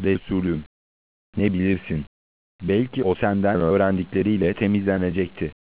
Resulüm, ne bilirsin? Belki o senden öğrendikleriyle temizlenecekti.